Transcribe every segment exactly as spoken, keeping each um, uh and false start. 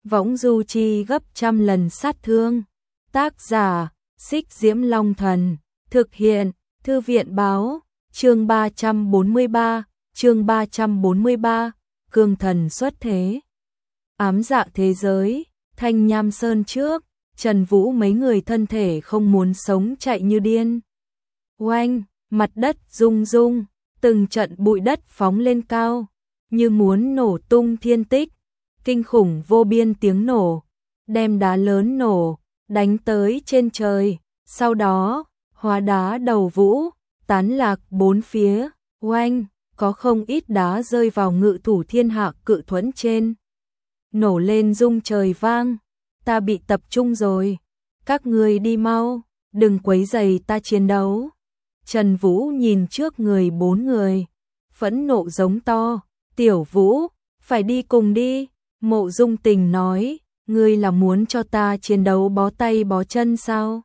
võng du chi gấp trăm lần sát thương. Tác giả, Xích Diễm Long Thần, thực hiện, Thư viện báo, chương ba trăm bốn mươi ba, chương ba trăm bốn mươi ba, cương thần xuất thế. Ám dạ thế giới, Thanh Nham Sơn trước, Trần Vũ mấy người thân thể không muốn sống chạy như điên. Oanh, mặt đất rung rung, từng trận bụi đất phóng lên cao, như muốn nổ tung thiên tích, kinh khủng vô biên tiếng nổ, đem đá lớn nổ, đánh tới trên trời, sau đó, hóa đá đầu vũ, tán lạc bốn phía, oanh, có không ít đá rơi vào ngự thủ thiên hạ cự thuẫn trên. Nổ lên rung trời vang, ta bị tập trung rồi, các người đi mau, đừng quấy rầy ta chiến đấu. Trần Vũ nhìn trước người bốn người, phẫn nộ giống to, Tiểu Vũ, phải đi cùng đi. Mộ Dung Tình nói, ngươi là muốn cho ta chiến đấu bó tay bó chân sao?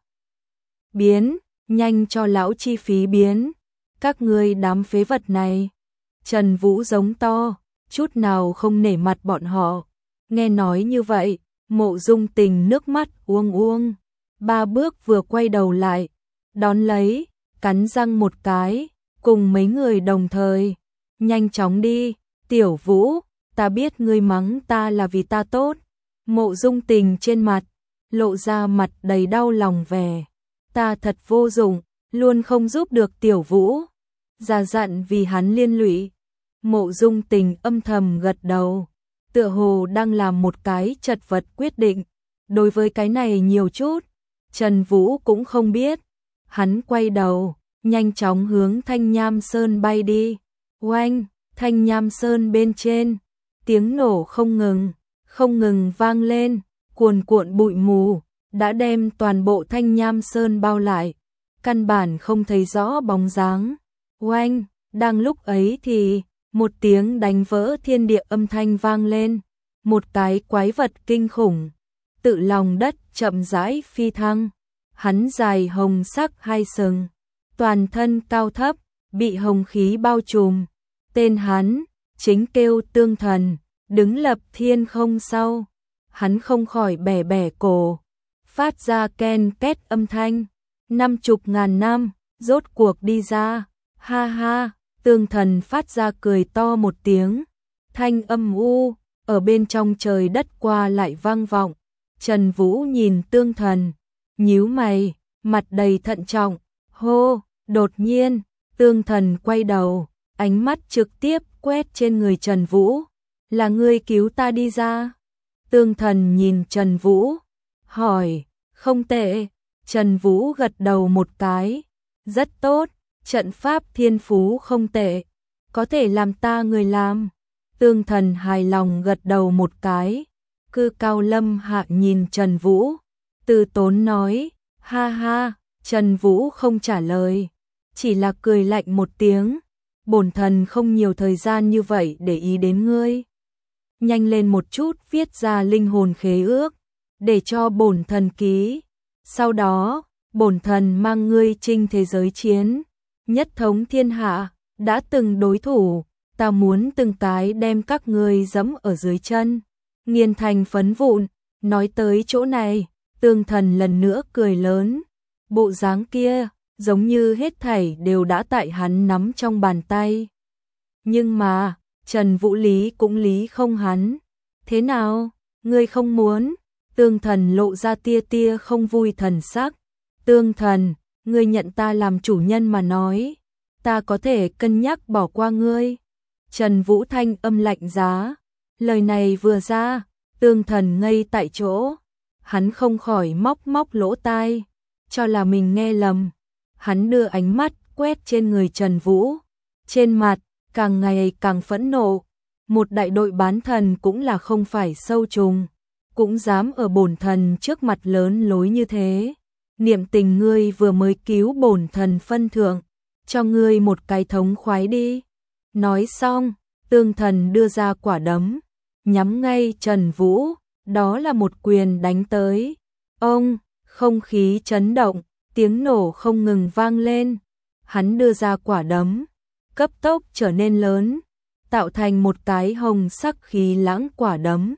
Biến, nhanh cho lão chi phí biến, các ngươi đám phế vật này. Trần Vũ giống to, chút nào không nể mặt bọn họ. Nghe nói như vậy, Mộ Dung Tình nước mắt uông uông, ba bước vừa quay đầu lại, đón lấy, cắn răng một cái, cùng mấy người đồng thời, nhanh chóng đi, Tiểu Vũ, ta biết ngươi mắng ta là vì ta tốt. Mộ Dung Tình trên mặt, lộ ra mặt đầy đau lòng vẻ, ta thật vô dụng, luôn không giúp được Tiểu Vũ, già dặn vì hắn liên lụy. Mộ Dung Tình âm thầm gật đầu, tựa hồ đang làm một cái chật vật quyết định, đối với cái này nhiều chút, Trần Vũ cũng không biết. Hắn quay đầu, nhanh chóng hướng Thanh Nham Sơn bay đi. Oanh, Thanh Nham Sơn bên trên, tiếng nổ không ngừng, không ngừng vang lên, cuồn cuộn bụi mù, đã đem toàn bộ Thanh Nham Sơn bao lại, căn bản không thấy rõ bóng dáng. Oanh, đang lúc ấy thì, một tiếng đánh vỡ thiên địa âm thanh vang lên, một cái quái vật kinh khủng, tự lòng đất chậm rãi phi thăng. Hắn dài hồng sắc hai sừng, toàn thân cao thấp, bị hồng khí bao trùm. Tên hắn, chính kêu Tương Thần, đứng lập thiên không sau. Hắn không khỏi bẻ bẻ cổ, phát ra ken két âm thanh. Năm chục ngàn năm, rốt cuộc đi ra, ha ha, Tương Thần phát ra cười to một tiếng. Thanh âm u, ở bên trong trời đất qua lại vang vọng. Trần Vũ nhìn Tương Thần, nhíu mày, mặt đầy thận trọng, hô, đột nhiên, Tương Thần quay đầu, ánh mắt trực tiếp quét trên người Trần Vũ, là ngươi cứu ta đi ra. Tương Thần nhìn Trần Vũ, hỏi, không tệ. Trần Vũ gật đầu một cái, rất tốt, trận pháp thiên phú không tệ, có thể làm ta người làm. Tương Thần hài lòng gật đầu một cái, Cư Cao Lâm Hạ nhìn Trần Vũ, từ tốn nói, ha ha. Trần Vũ không trả lời, chỉ là cười lạnh một tiếng, bổn thần không nhiều thời gian như vậy để ý đến ngươi. Nhanh lên một chút viết ra linh hồn khế ước, để cho bổn thần ký, sau đó, bổn thần mang ngươi chinh thế giới chiến, nhất thống thiên hạ, đã từng đối thủ, ta muốn từng cái đem các ngươi giẫm ở dưới chân, nghiền thành phấn vụn. Nói tới chỗ này, Tương Thần lần nữa cười lớn, bộ dáng kia, giống như hết thảy đều đã tại hắn nắm trong bàn tay. Nhưng mà, Trần Vũ lý cũng lý không hắn. Thế nào, ngươi không muốn? Tương Thần lộ ra tia tia không vui thần sắc. Tương Thần, ngươi nhận ta làm chủ nhân mà nói, ta có thể cân nhắc bỏ qua ngươi. Trần Vũ thanh âm lạnh giá, lời này vừa ra, Tương Thần ngây tại chỗ, hắn không khỏi móc móc lỗ tai, cho là mình nghe lầm. Hắn đưa ánh mắt quét trên người Trần Vũ, trên mặt càng ngày càng phẫn nộ. Một đại đội bán thần cũng là không phải sâu trùng, cũng dám ở bổn thần trước mặt lớn lối như thế. Niệm tình ngươi vừa mới cứu bổn thần phân thượng, cho ngươi một cái thống khoái đi. Nói xong, Tương Thần đưa ra quả đấm, nhắm ngay Trần Vũ, đó là một quyền đánh tới. Ông, không khí chấn động, tiếng nổ không ngừng vang lên. Hắn đưa ra quả đấm, cấp tốc trở nên lớn, tạo thành một cái hồng sắc khí lãng quả đấm,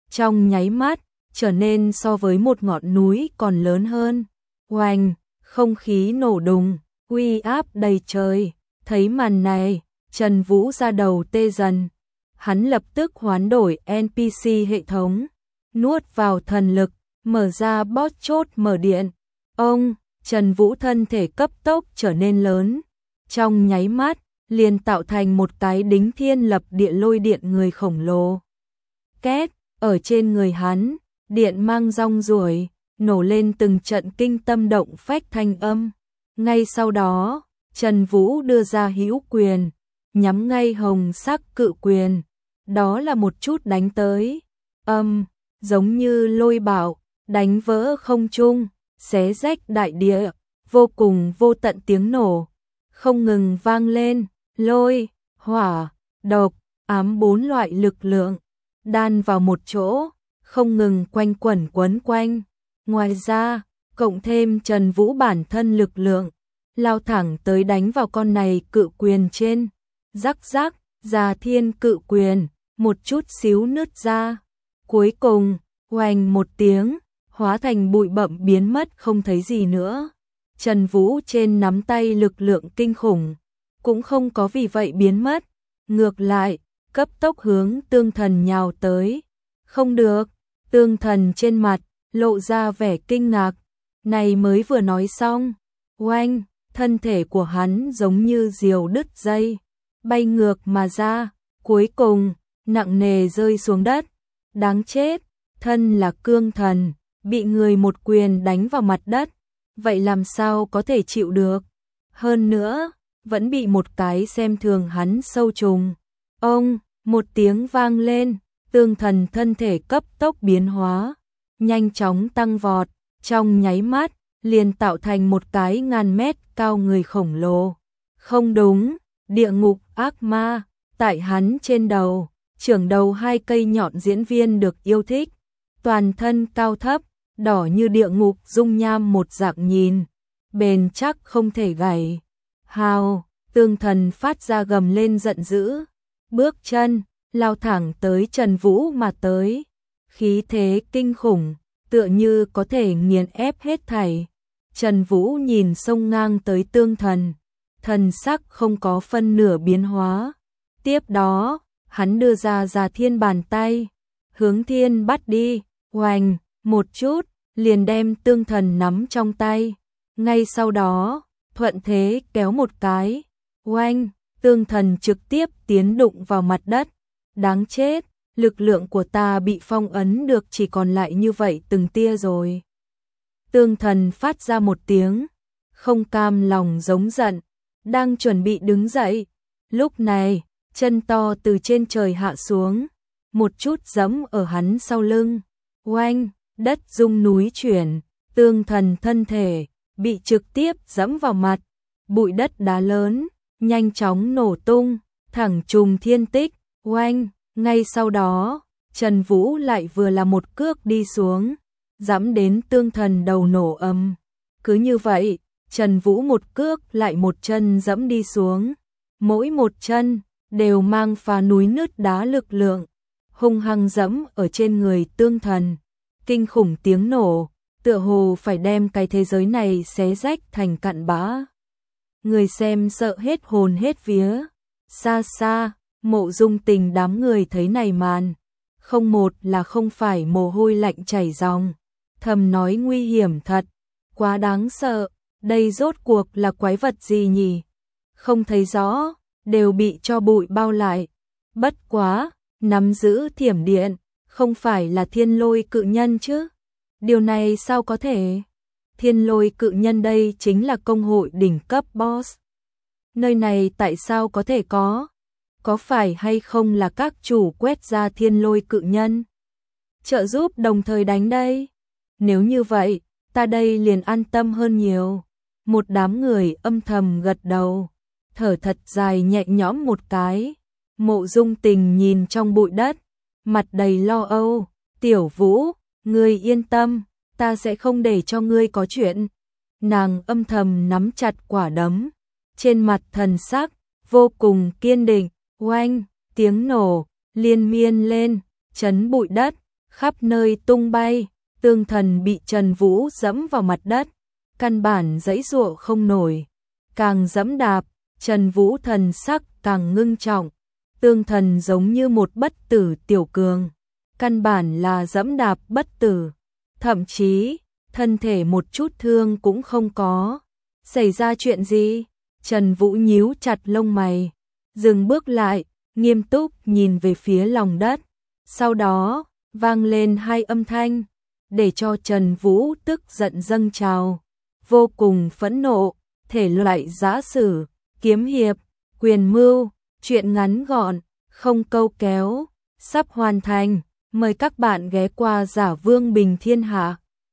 trong nháy mắt, trở nên so với một ngọn núi còn lớn hơn. Oanh, không khí nổ đùng, uy áp đầy trời. Thấy màn này, Trần Vũ ra đầu tê dần. Hắn lập tức hoán đổi en pê xê hệ thống, nuốt vào thần lực, mở ra boss chốt mở điện. Ông, Trần Vũ thân thể cấp tốc trở nên lớn. Trong nháy mắt, liền tạo thành một cái đính thiên lập địa lôi điện người khổng lồ. Két, ở trên người hắn, điện mang rong ruổi, nổ lên từng trận kinh tâm động phách thanh âm. Ngay sau đó, Trần Vũ đưa ra hữu quyền, nhắm ngay hồng sắc cự quyền. Đó là một chút đánh tới. Âm, giống như lôi bạo, đánh vỡ không trung, xé rách đại địa, vô cùng vô tận tiếng nổ. Không ngừng vang lên, lôi, hỏa, độc, ám bốn loại lực lượng, đan vào một chỗ, không ngừng quanh quẩn quấn quanh. Ngoài ra, cộng thêm Trần Vũ bản thân lực lượng, lao thẳng tới đánh vào con này cự quyền trên. Rắc rắc, Già Thiên cự quyền, một chút xíu nứt ra. Cuối cùng, oanh một tiếng, hóa thành bụi bậm biến mất không thấy gì nữa. Trần Vũ trên nắm tay lực lượng kinh khủng, cũng không có vì vậy biến mất. Ngược lại, cấp tốc hướng Tương Thần nhào tới. Không được, Tương Thần trên mặt, lộ ra vẻ kinh ngạc. Này mới vừa nói xong, oanh, thân thể của hắn giống như diều đứt dây, bay ngược mà ra, cuối cùng, nặng nề rơi xuống đất. Đáng chết, thân là cương thần, bị người một quyền đánh vào mặt đất, vậy làm sao có thể chịu được. Hơn nữa, vẫn bị một cái xem thường hắn sâu trùng. Ông, một tiếng vang lên, Tương Thần thân thể cấp tốc biến hóa, nhanh chóng tăng vọt, trong nháy mắt, liền tạo thành một cái ngàn mét cao người khổng lồ. Không đúng, địa ngục ác ma, tại hắn trên đầu, trưởng đầu hai cây nhọn diễn viên được yêu thích, toàn thân cao thấp, đỏ như địa ngục dung nham một dạng nhìn, bền chắc không thể gãy. Hào, Tương Thần phát ra gầm lên giận dữ, bước chân, lao thẳng tới Trần Vũ mà tới. Khí thế kinh khủng, tựa như có thể nghiền ép hết thảy. Trần Vũ nhìn xông ngang tới Tương Thần, thần sắc không có phân nửa biến hóa. Tiếp đó, hắn đưa ra Già Thiên bàn tay, hướng thiên bắt đi, oanh, một chút, liền đem Tương Thần nắm trong tay. Ngay sau đó, thuận thế kéo một cái, oanh, Tương Thần trực tiếp tiến đụng vào mặt đất. Đáng chết, lực lượng của ta bị phong ấn được chỉ còn lại như vậy từng tia rồi. Tương Thần phát ra một tiếng, không cam lòng giống giận, đang chuẩn bị đứng dậy. Lúc này, chân to từ trên trời hạ xuống, một chút giẫm ở hắn sau lưng. Oanh, đất rung núi chuyển, Tương Thần thân thể bị trực tiếp giẫm vào mặt, bụi đất đá lớn nhanh chóng nổ tung, thẳng trùng thiên tích. Oanh, ngay sau đó, Trần Vũ lại vừa là một cước đi xuống, giẫm đến Tương Thần đầu nổ ầm. Cứ như vậy, Trần Vũ một cước lại một chân giẫm đi xuống, mỗi một chân đều mang phá núi nứt đá lực lượng, hung hăng giẫm ở trên người Tương Thần. Kinh khủng tiếng nổ, tựa hồ phải đem cái thế giới này xé rách thành cặn bã. Người xem sợ hết hồn hết vía. Xa xa, Mộ Dung Tình đám người thấy này màn, không một là không phải mồ hôi lạnh chảy ròng, thầm nói nguy hiểm thật, quá đáng sợ, đây rốt cuộc là quái vật gì nhỉ? Không thấy rõ, đều bị cho bụi bao lại. Bất quá, nắm giữ thiểm điện, không phải là Thiên Lôi cự nhân chứ? Điều này sao có thể? Thiên Lôi cự nhân đây chính là công hội đỉnh cấp boss. Nơi này tại sao có thể có? Có phải hay không là các chủ quét ra Thiên Lôi cự nhân trợ giúp đồng thời đánh đây? Nếu như vậy, ta đây liền an tâm hơn nhiều. Một đám người âm thầm gật đầu, thở thật dài nhẹ nhõm một cái. Mộ Dung Tình nhìn trong bụi đất, mặt đầy lo âu. Tiểu Vũ, ngươi yên tâm, ta sẽ không để cho ngươi có chuyện. Nàng âm thầm nắm chặt quả đấm, trên mặt thần sắc vô cùng kiên định. Oanh, tiếng nổ liên miên lên, chấn bụi đất, khắp nơi tung bay, Tương Thần bị Trần Vũ dẫm vào mặt đất, căn bản giãy giụa không nổi, càng dẫm đạp, Trần Vũ thần sắc càng ngưng trọng, Tương Thần giống như một bất tử tiểu cường, căn bản là dẫm đạp bất tử, thậm chí thân thể một chút thương cũng không có. Xảy ra chuyện gì? Trần Vũ nhíu chặt lông mày, dừng bước lại, nghiêm túc nhìn về phía lòng đất. Sau đó, vang lên hai âm thanh, để cho Trần Vũ tức giận dâng trào, vô cùng phẫn nộ, thể loại giã sử, kiếm hiệp, quyền mưu, truyện ngắn gọn, không câu kéo, sắp hoàn thành. Mời các bạn ghé qua Giả Vương Bình Thiên Hạ.